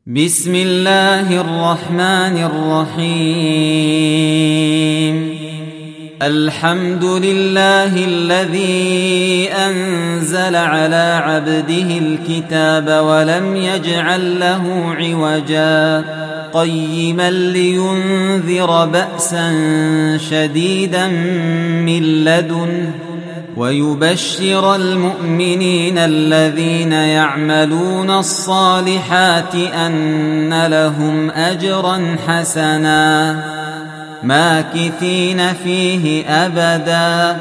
بسم الله الرحمن الرحيم. الحمد لله الذي أنزل على عبده الكتاب ولم يجعل له عوجا قيما لينذر بأسا شديدا من لدنه ويبشر المؤمنين الذين يعملون الصالحات أن لهم أجرا حسنا ماكثين فيه أبدا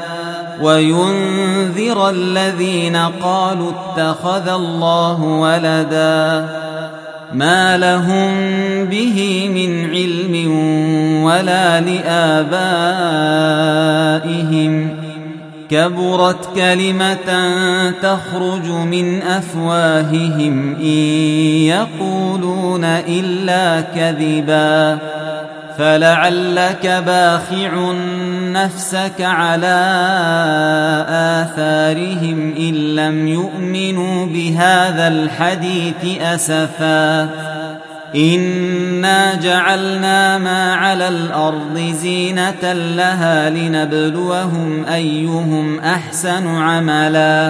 وينذر الذين قالوا اتخذ الله ولدا ما لهم به من علم ولا لآبائهم كبرت كلمة تخرج من أفواههم إن يقولون إلا كذبا فلعلك باخع نفسك على آثارهم إن لم يؤمنوا بهذا الحديث أسفا إنا جعلنا ما على الأرض زينة لها لنبلوهم أيهم أحسن عملا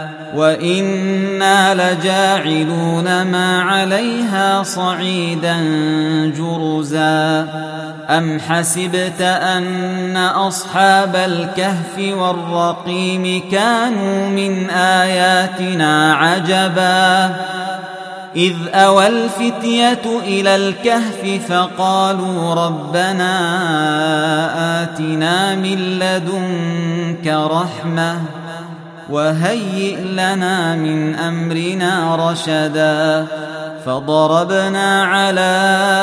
وإنا لجاعلون ما عليها صعيدا جرزا أم حسبت أن أصحاب الكهف والرقيم كانوا من آياتنا عجبا إذ أوى الفتية إلى الكهف فقالوا ربنا آتنا من لدنك رحمة وهيئ لنا من أمرنا رشدا فضربنا على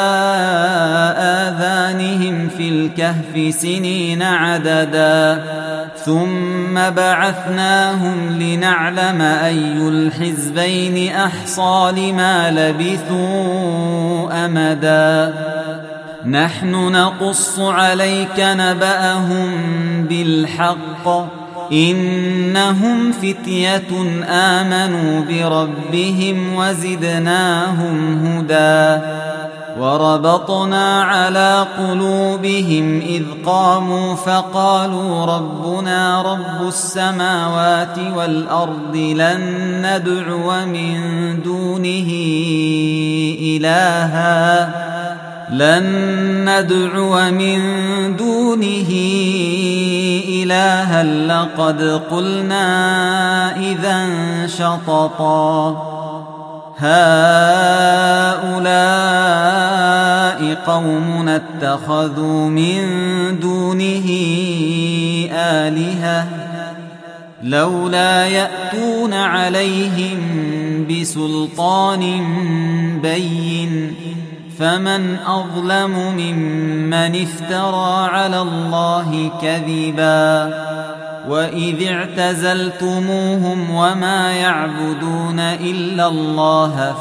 آذانهم في الكهف سنين عددا ثم بعثناهم لنعلم أي الحزبين أحصى لما لبثوا أمدا نحن نقص عليك نبأهم بالحق إنهم فتية آمنوا بربهم وزدناهم هدى وربطنا على قلوبهم إذ قاموا فقالوا ربنا رب السماوات والأرض لن ندعو من دونه إلها لقد قلنا إذا شططا هؤلاء قومنا اتخذوا من دونه آلهة لولا يأتون عليهم بسلطان بين فمن أظلم ممن افترى على الله كذبا وإذ اعتزلتموهم وما يعبدون إلا الله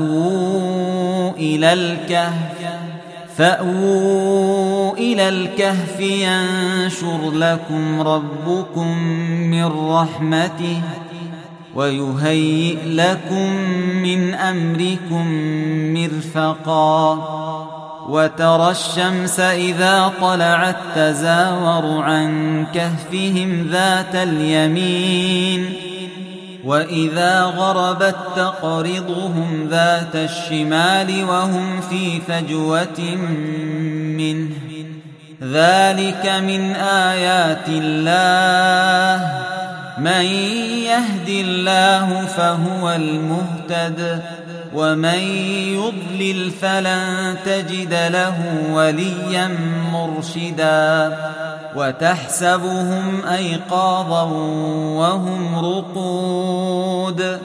فأووا إلى الكهف ينشر لكم ربكم من رحمته ويهيئ لكم من أمركم مرفقا وترى الشمس إذا طلعت تزاور عن كهفهم ذات اليمين وإذا غربت تقرضهم ذات الشمال وهم في فجوة منه ذلك من آيات الله من يهد الله فهو المهتد ومن يضلل فلن تجد له وليا مرشدا وتحسبهم أيقاظا وهم رقود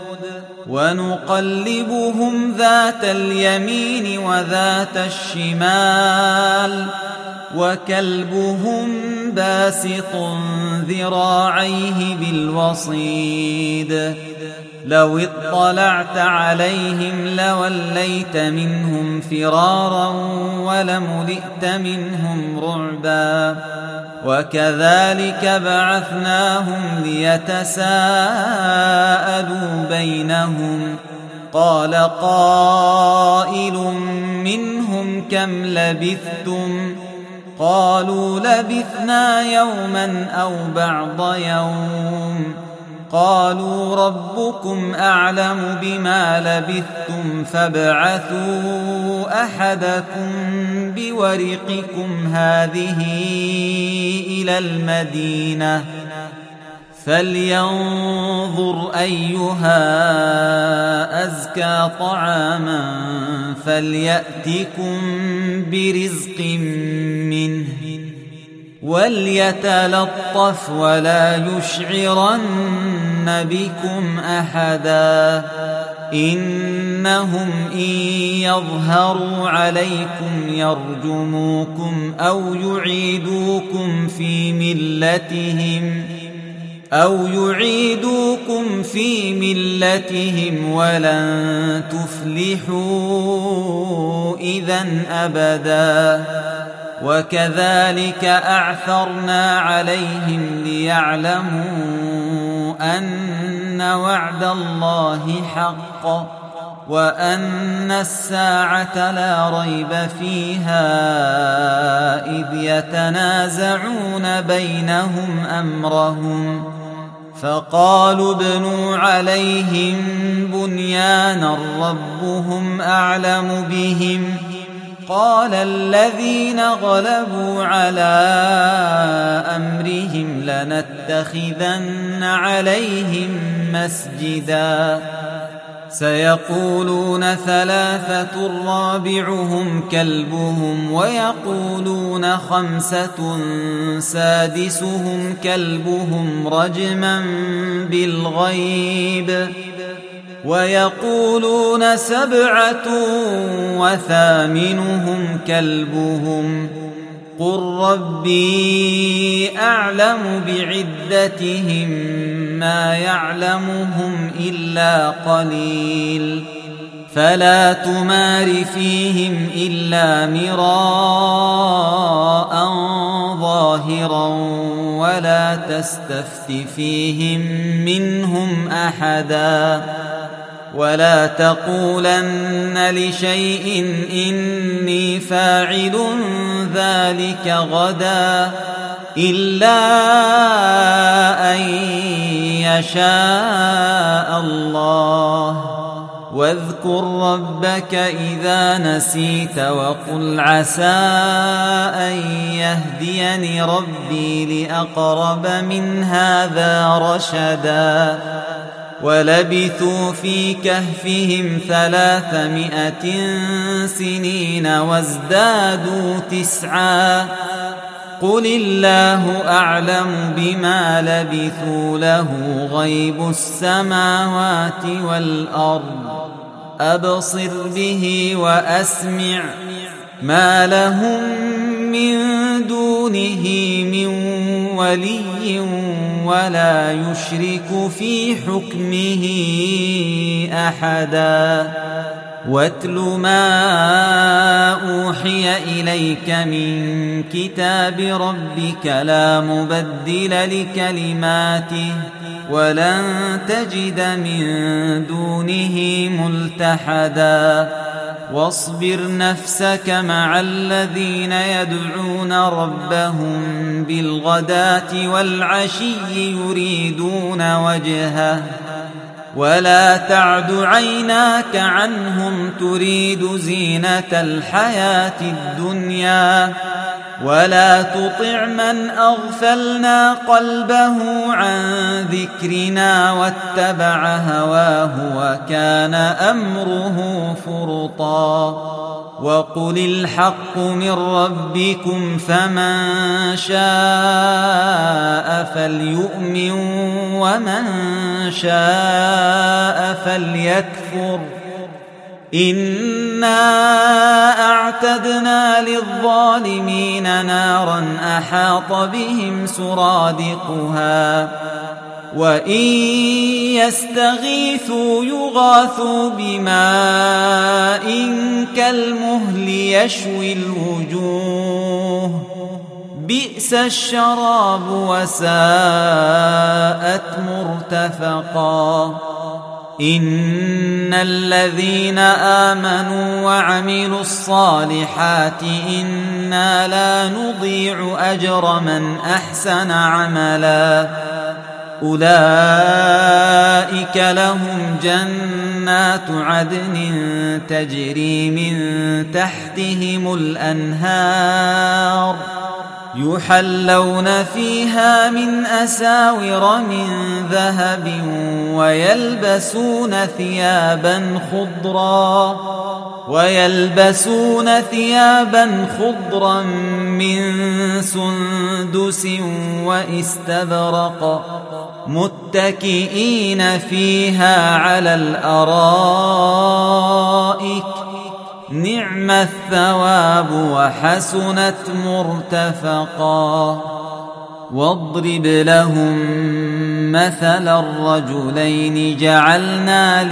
ونقلبهم ذات اليمين وذات الشمال وكلبهم باسط ذراعيه بالوصيد لو اطلعت عليهم لوليت منهم فرارا ولملئت منهم رعبا وكذلك بعثناهم ليتساءلوا بينهم قال قائل قائل منهم كم لبثتم قالوا لبثنا يوما أو بعض يوم قالوا ربكم أعلم بما لبثتم فابعثوا أحدكم بورقكم هذه إلى المدينة فلينظر أيها أزكى طعاما فليأتكم برزق منه وليتلطف ولا يشعرن بكم أحدا إنهم إن يظهروا عليكم يرجموكم أو يعيدوكم في ملتهم ولن تفلحوا إذن أبدا وكذلك أعثرنا عليهم ليعلموا أن وعد الله حق وأن الساعة لا ريب فيها إذ يتنازعون بينهم أمرهم فقالوا ابنوا عليهم بنيانا ربهم أعلم بهم قال الذين غلبوا على أمرهم لنتخذن عليهم مسجدا سيقولون ثلاثة رابعهم كلبهم ويقولون خمسة سادسهم كلبهم رجما بالغيب ويقولون سبعة وثامنهم كلبهم قل ربي أعلم بعدتهم ما يعلمهم إلا قليل فلا تمار فيهم إلا مراء ظاهرا ولا تستفت فيهم منهم أحدا ولا تقولن لشيء إني فاعل ذلك غدا إلا أن يشاء الله واذكر ربك إذا نسيت وقل عسى أن يهديني ربي لأقرب من هذا رشدا ولبثوا في كهفهم 300 سنين وازدادوا 9 قل الله أعلم بما لبثوا له غيب السماوات والأرض أبصر به وأسمع ما لهم من دونه من ولي ولا يشرك في حكمه أحدا واتل ما أوحي إليك من كتاب ربك لا مبدل لكلماته ولن تجد من دونه ملتحدا واصبر نفسك مع الذين يدعون ربهم بالغداة والعشي يريدون وجهه ولا تعد عيناك عنهم تريد زينة الحياة الدنيا ولا تطع من أغفلنا قلبه عن ذكرنا واتبع هواه وكان أمره فرطا وقل الحق من ربكم فمن شاء فليؤمن ومن شاء فليكفر إنا أعتدنا للظالمين نارا أحاط بهم سرادقها وإن يستغيثوا يغاثوا بماء كالمهل يشوي الوجوه بئس الشراب وساءت مرتفقا إن الذين آمنوا وعملوا الصالحات إنا لا نضيع أجر من أحسن عملا أولئك لهم جنات عدن تجري من تحتهم الأنهار يحلون فيها من أساور من ذهب ويلبسون ثيابا خضرا من سندس واستبرق متكئين فيها على الأرائك نعم الثواب وحسنت مرتفقا واضرب لهم مثل الرجلين جعلنا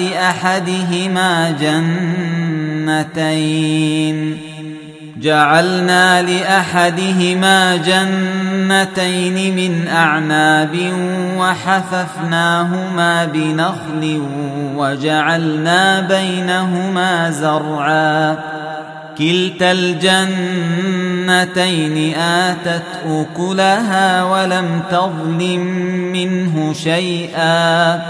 لأحدهما جنتين من أعناب وحففناهما بنخل وجعلنا بينهما زرعا كلتا الجنتين آتت أكلها ولم تظلم منه شيئا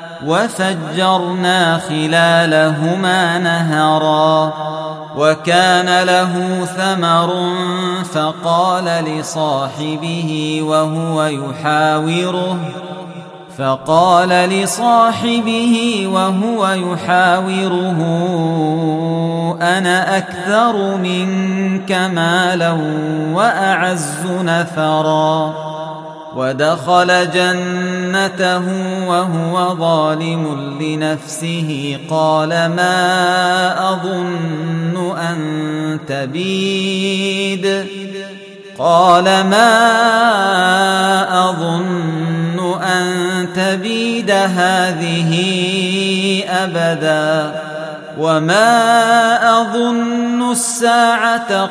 وفجرنا خلالهما نهرا وكان له ثمر فقال لصاحبه وهو يحاوره أنا أكثر منك مالا وأعز نفرا ودخل جنته وهو ظالم لنفسه قال ما أظن أن تبيد هذه أبدا وما أظن الساعة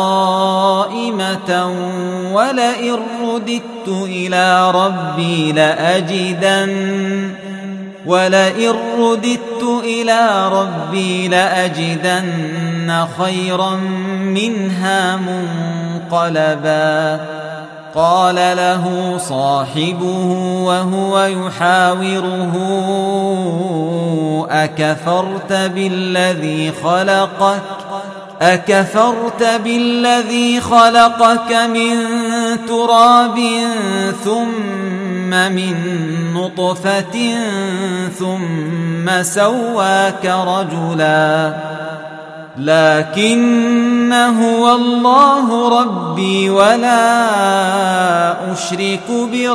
قائمة ولئن رددت إلى ربي لأجدن خيرا منها منقلبا قال له صاحبه وهو يحاوره أكفرت بالذي خلقك من تراب ثم من نطفة ثم سواك رجلا لكن هو الله ربي ولا أشرك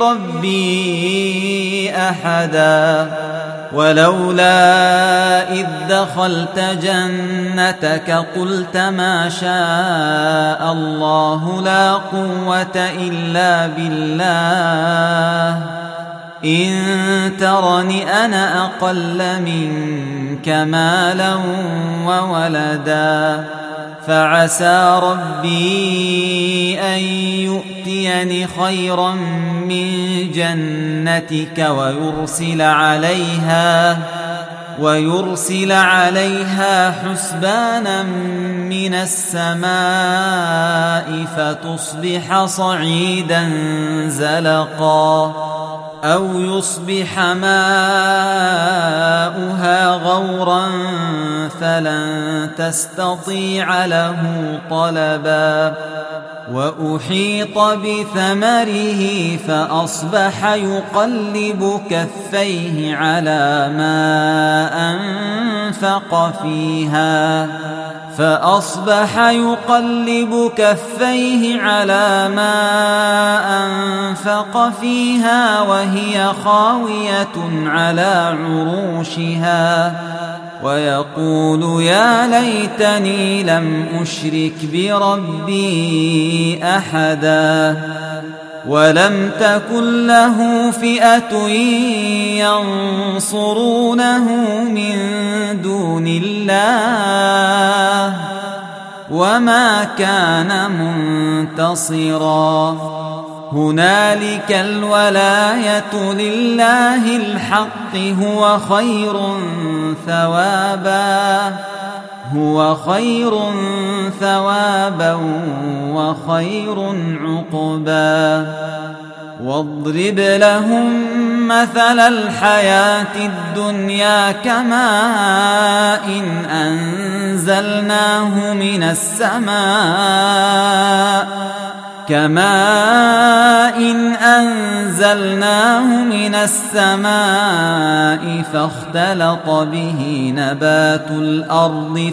بربي أحدا ولولا إذ دخلت جنتك قلت ما شاء الله لا قوة إلا بالله إن ترني أنا أقل منك مالا وولدا فعسى ربي أن يؤتيني خيرا من جنتك ويرسل عليها حسبانا من السماء فتصبح صعيدا زلقا أو يصبح ماؤها غورا فلن تستطيع له طلبا وأحيط بثمره فأصبح يقلب كفيه على ما أنفق فيها وهي خاوية على عروشها ويقول يا ليتني لم أشرك بربي أحدا ولم تكن له فئة ينصرونه من دون الله وما كان منتصرا هنالك الولاية لله الحق هو خير ثوابا وخير عقبا. واضرب لهم مثل الحياة الدنيا كماء أنزلناه من السماء فاختلط به نبات الأرض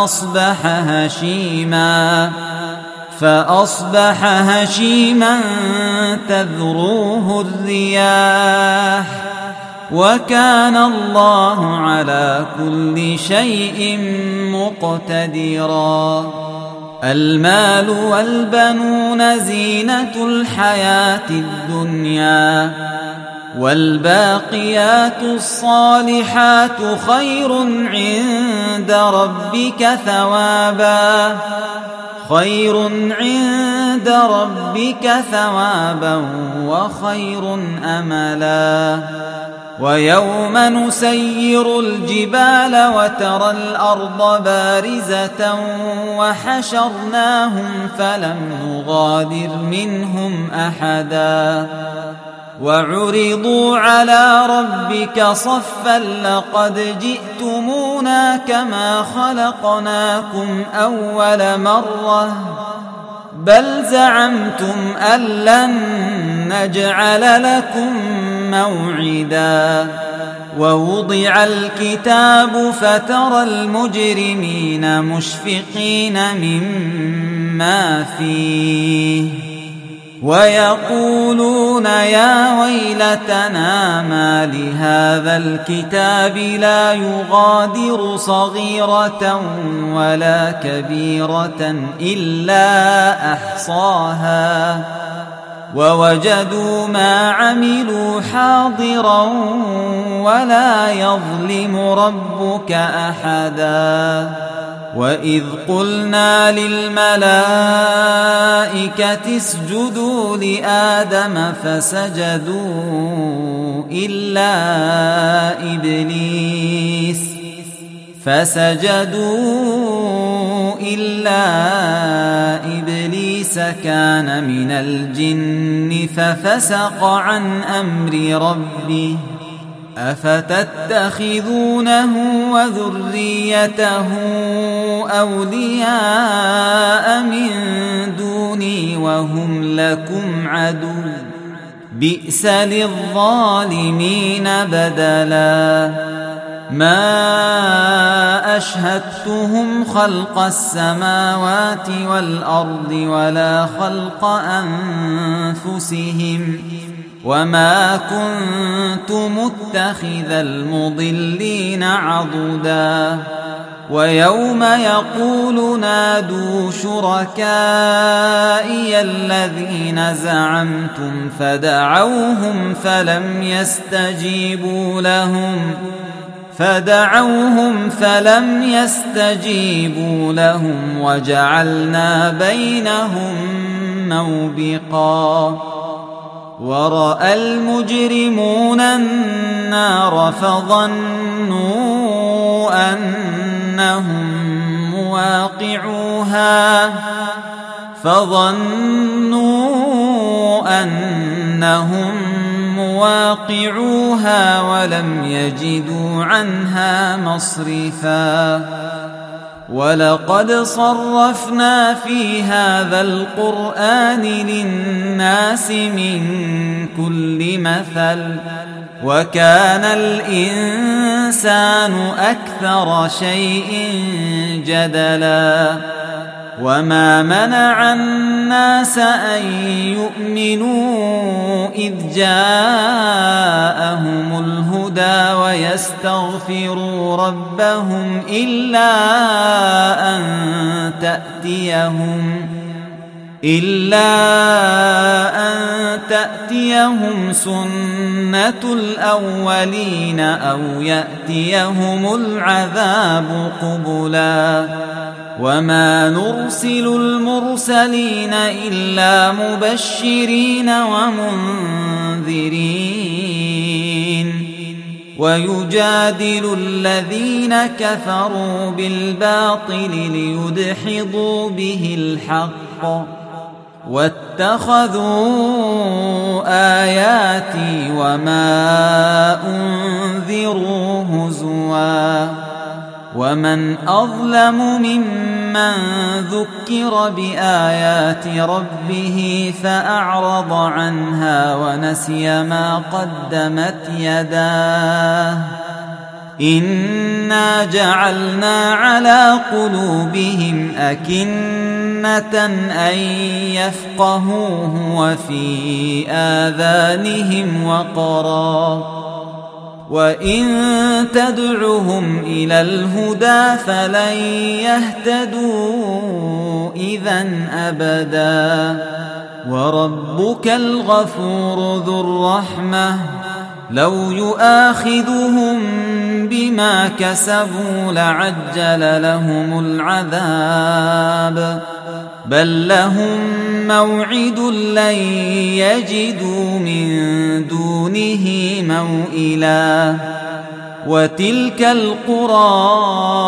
فأصبح هشيما تذروه الرياح وكان الله على كل شيء مقتدرا. المال والبنون زينة الحياة الدنيا والباقيات الصالحات خير عند ربك ثوابا وخير أملا. ويوم نسير الجبال وترى الأرض بارزة وحشرناهم فلم نغادر منهم أحدا وعرضوا على ربك صفا لقد جئتمونا كما خلقناكم أول مرة بل زعمتم أن لن نجعل لكم موعدا. ووضع الكتاب فترى المجرمين مشفقين مما فيه ويقولون يا ويلتنا ما لهذا الكتاب لا يغادر صغيرة ولا كبيرة إلا أحصاها ووجدوا ما عملوا حاضرا ولا يظلم ربك أحدا. وإذ قلنا للملائكة اسجدوا لآدم فسجدوا إلا إبليس كان من الجن ففسق عن أمر ربه أفتتخذونه وذريته أولياء من دوني وهم لكم عدو بئس للظالمين بدلا. ما أشهدتهم خلق السماوات والأرض ولا خلق أنفسهم وما كنت متخذ المضلين عضدا. ويوم يقول نادوا شركائي الذين زعمتم فدعوهم فلم يستجيبوا لهم وجعلنا بينهم موبقا. ورأى المجرمون النار فظنوا أنهم مواقعوها ولم يجدوا عنها مصرفا. ولقد صرفنا في هذا القرآن للناس من كل مثل وكان الإنسان أكثر شيء جدلا. وما منع الناس أن يؤمنوا إذ جاءهم الهدى ويستغفروا ربهم إلا أن تأتيهم سنة الأولين أو يأتيهم العذاب قبلا. وما نرسل المرسلين إلا مبشرين ومنذرين ويجادل الذين كفروا بالباطل ليدحضوا به الحق واتخذوا آياتي وما أنذروا هزوا ومن أظلم ممن ذكر بآيات ربه فأعرض عنها ونسي ما قدمت يداه إنا جعلنا على قلوبهم أكنة أن يفقهوه وفي آذانهم وقرا وإن تدعهم إلى الهدى فلن يهتدوا إذن أبدا وربك الغفور ذو الرحمة لو يؤاخذهم بما كسبوا لعجل لهم العذاب بل لهم موعد لن يجدوا من دونه موئلا وتلك القرى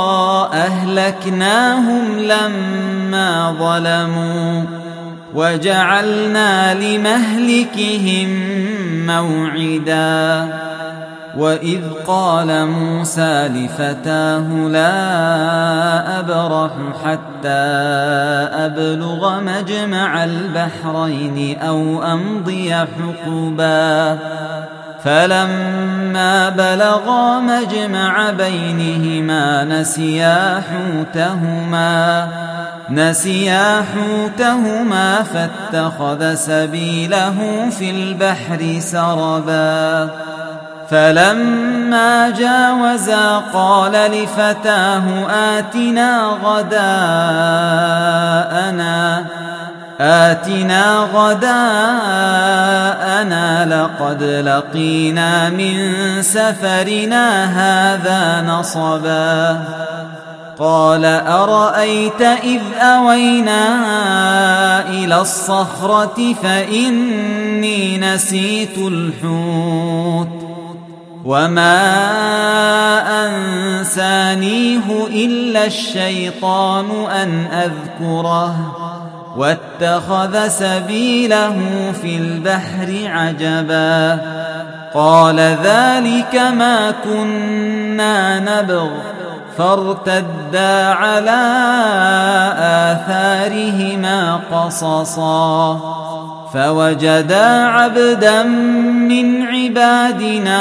أهلكناهم لما ظلموا وجعلنا لمهلكهم موعدا وإذ قال موسى لفتاه لا أبرح حتى أبلغ مجمع البحرين أو أمضي حقبا فلما بلغا مجمع بينهما نسيا حوتهما فاتخذ سبيله في البحر سربا فلما جاوزا قال لفتاه آتنا غداءنا لقد لقينا من سفرنا هذا نصبا قال أرأيت إذ أوينا إلى الصخرة فإني نسيت الحوت وما أنسانيه إلا الشيطان أن أذكره واتخذ سبيله في البحر عجبا قال ذلك ما كنا نبغ فارتدا على آثارهما قصصا فوجدا عبدا من عبادنا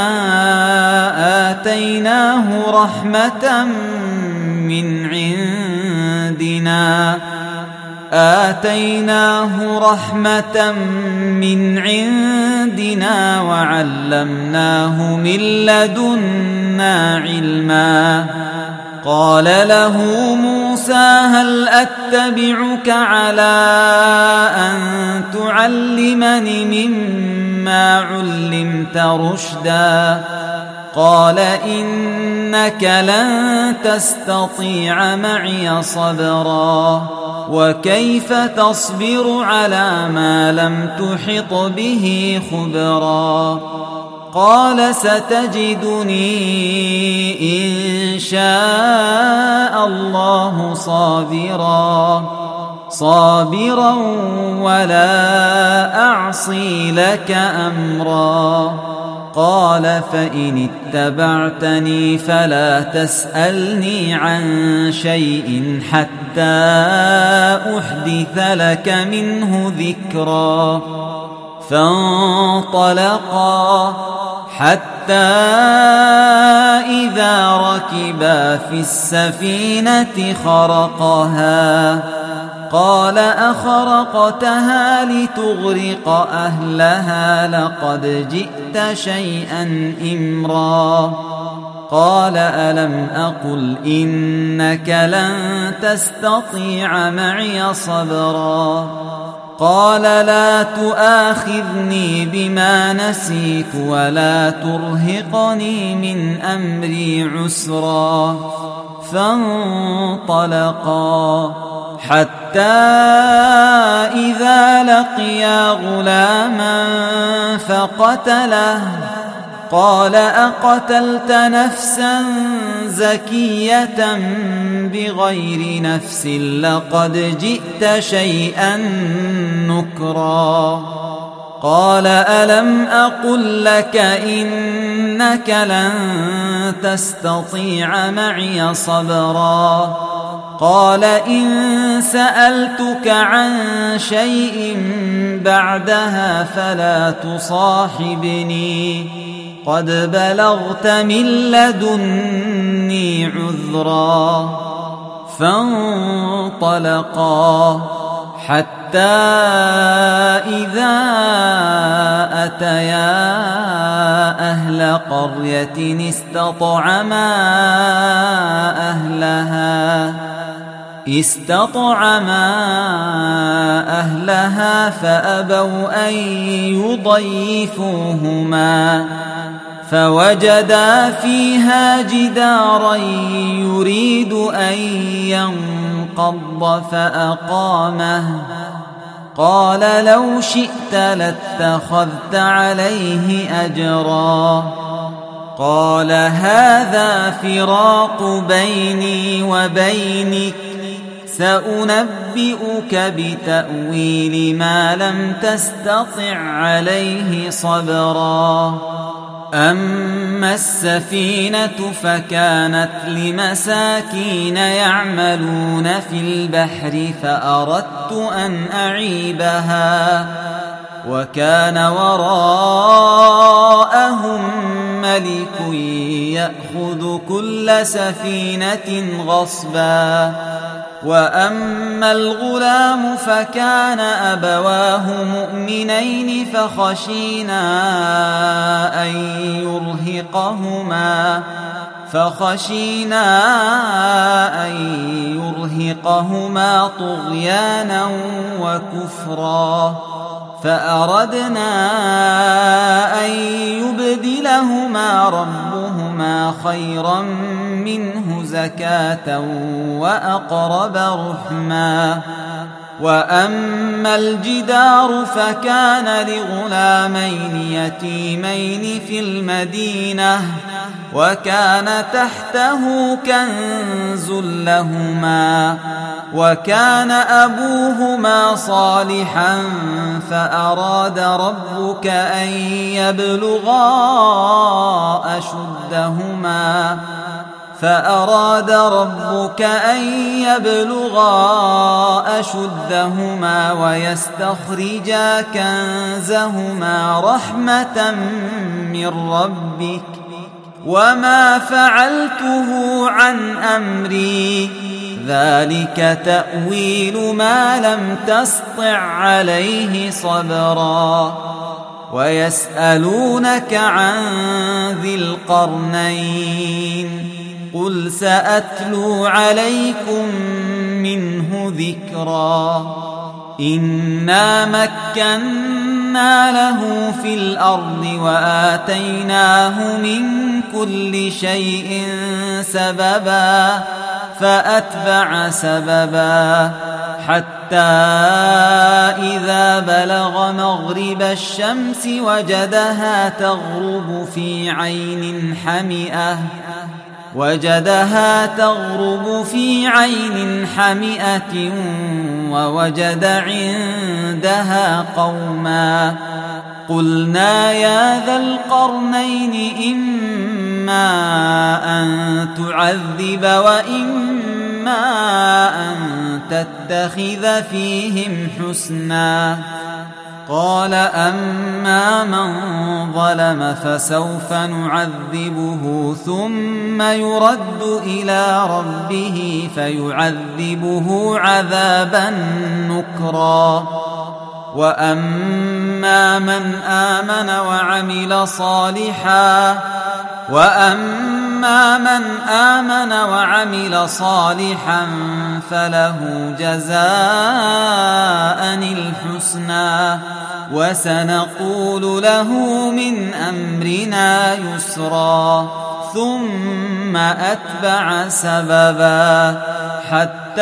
آتيناه رحمة من عندنا وعلمناه من لدنا علما قال له موسى هل أتبعك على أن تعلمني مما علمت رشدا قال إنك لن تستطيع معي صبرا وكيف تصبر على ما لم تحط به خبرا قال ستجدني إن شاء الله صابرا ولا أعصي لك أمرا قال فإن اتبعتني فلا تسألني عن شيء حتى أحدث لك منه ذكرا فانطلقا حتى إذا ركبا في السفينة خرقها قال أخرقتها لتغرق أهلها لقد جئت شيئا إمرا قال ألم أقل إنك لن تستطيع معي صبرا قال لا تؤاخذني بما نسيت ولا ترهقني من أمري عسرا فانطلقا حتى إذا لقيا غلاما فقتله قال أقتلت نفسا زكية بغير نفس لقد جئت شيئا نكرا قال ألم أقل لك إنك لن تستطيع معي صبرا قال إن سألتك عن شيء بعدها فلا تصاحبني قد بلغت من لدني عذرا فانطلقا حتى إذا أتيا أهل قرية استطعما أهلها فأبوا أن يضيفوهما فوجدا فيها جدارا يريد أن ينقض فأقامه قال لو شئت لاتخذت عليه أجرا قال هذا فراق بيني وبينك سأنبئك بتأويل ما لم تستطع عليه صبرا أما السفينة فكانت لمساكين يعملون في البحر فأردت أن أعيبها وكان وراءهم ملك يأخذ كل سفينة غصبا وأما الغلام فكان أبواه مؤمنين فخشينا أن يرهقهما طغيانا وكفرا فأردنا أن يبدلهما ربهما خيرا منه زكاة وأقرب رحما وأما الجدار فكان لغلامين يتيمين في المدينة وكان تحته كنز لهما وكان أبوهما صالحا فأراد ربك أن يبلغا أشدهما ويستخرجا كنزهما رحمة من ربك وما فعلته عن أمري ذلك تأويل ما لم تسطع عليه صبرا ويسألونك عن ذي القرنين قل سأتلو عليكم منه ذكرا إنا مكنا له في الأرض وآتيناه من كل شيء سببا فأتبع سببا حتى إذا بلغ مغرب الشمس وجدها تغرب في عين حمئة ووجد عندها قوما قلنا يا ذا القرنين إما أن تعذب وإما أن تتخذ فيهم حسنا قال أما من ظلم فسوف نعذبه ثم يرد إلى ربه فيعذبه عذابا نكرا وأما من آمن وعمل صالحا فله جزاء الحسنى وسنقول له من أمرنا يسرا ثم أتبع سببا حتى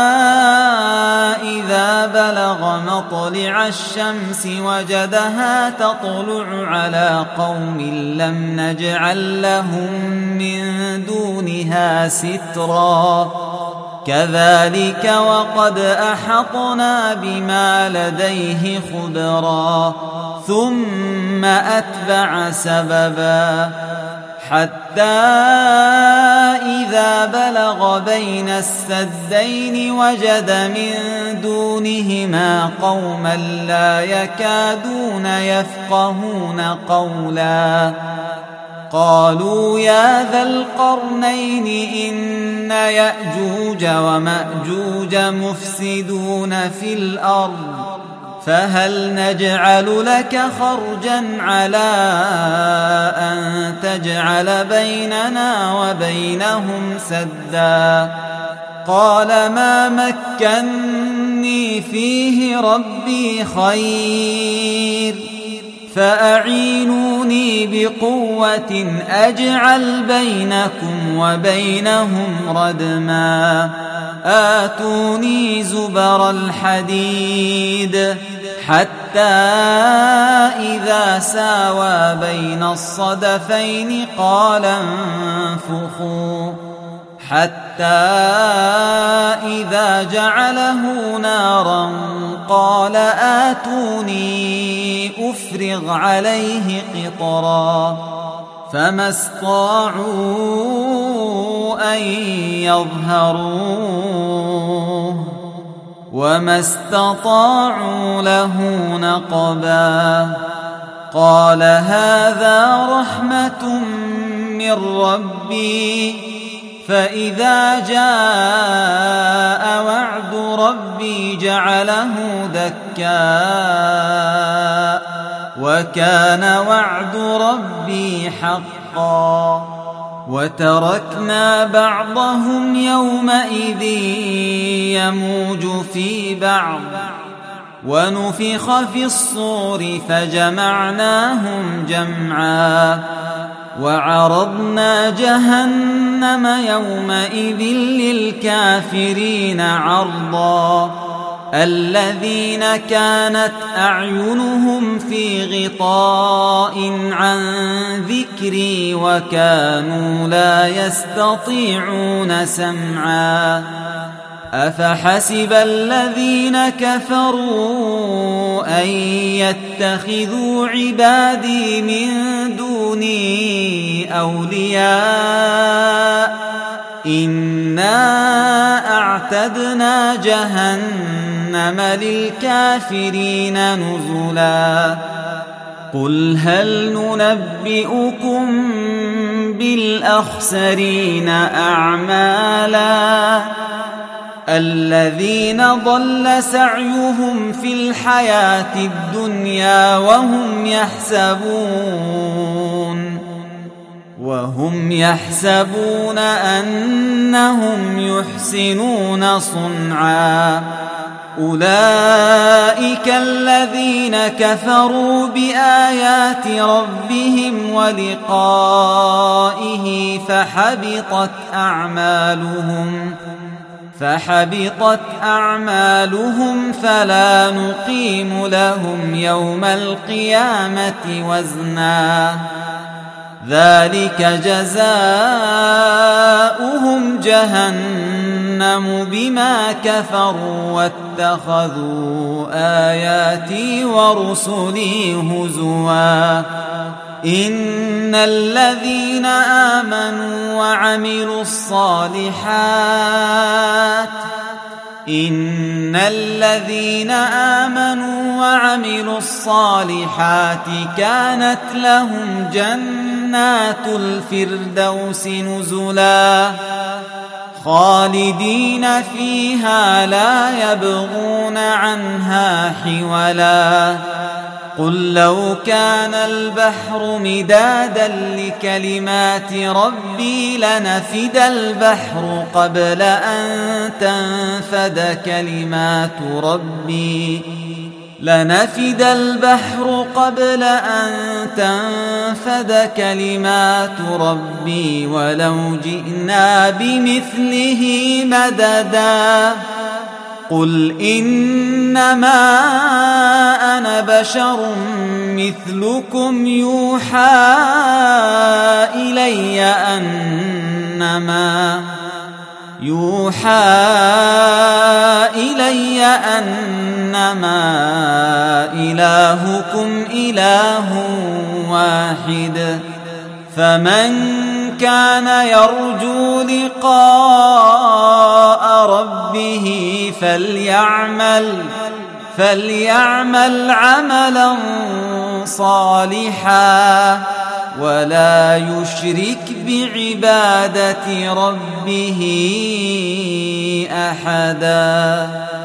إذا بلغ مطلع الشمس وجدها تطلع على قوم لم نجعل لهم من دونها سترا كذلك وقد أحطنا بما لديه خبرا ثم أتبع سببا حتى إذا بلغ بين السدين وجد من دونهما قوما لا يكادون يفقهون قولا قالوا يا ذا القرنين إن يأجوج ومأجوج مفسدون في الأرض فهل نجعل لك خرجا على أن تجعل بيننا وبينهم سدا قال ما مكني فيه ربي خير فأعينوني بقوة أجعل بينكم وبينهم ردما آتوني زبر الحديد حتى إذا ساوى بين الصدفين قال انفخوا حتى إذا جعله نارا قال آتوني أفرغ عليه قطرا فما استطاعوا أن يظهروه وما استطاعوا له نقبا قال هذا رحمة من ربي فإذا جاء وعد ربي جعله دكا وكان وعد ربي حقا وتركنا بعضهم يومئذ يموج في بعض ونفخ في الصور فجمعناهم جمعا وعرضنا جهنم يومئذ للكافرين عرضا الذين كانت أعينهم في غطاء عن ذكري وكانوا لا يستطيعون سمعا أفحسب الذين كفروا أن يتخذوا عبادي من دوني أولياء إنا أعتدنا جهنم للكافرين نزلا قل هل ننبئكم بالأخسرين أعمالا الذين ضل سعيهم في الحياة الدنيا وهم يحسبون أنهم يحسنون صنعا أولئك الذين كفروا بآيات ربهم ولقائه فحبطت أعمالهم فلا نقيم لهم يوم القيامة وزنا ذلك جزاؤهم جهنم بما كفروا واتخذوا آياتي ورسلي هزوا إن الذين آمنوا وعملوا الصالحات كانت لهم جنات الفردوس نزلا خالدين فيها لا يبغون عنها حولا قل لو كان البحر مدادا لكلمات ربي لنفد البحر قبل أن تنفد كلمات ربي لنفد البحر قبل أن تنفد كلمات ربي ولو جئنا بمثله مددا قل إنما أنا بشر مثلكم يوحى إلي أنما إلهكم إله واحد فمن كان يرجو لقاء ربه فليعمل عملا صالحا ولا يشرك بعبادة ربه أحدا.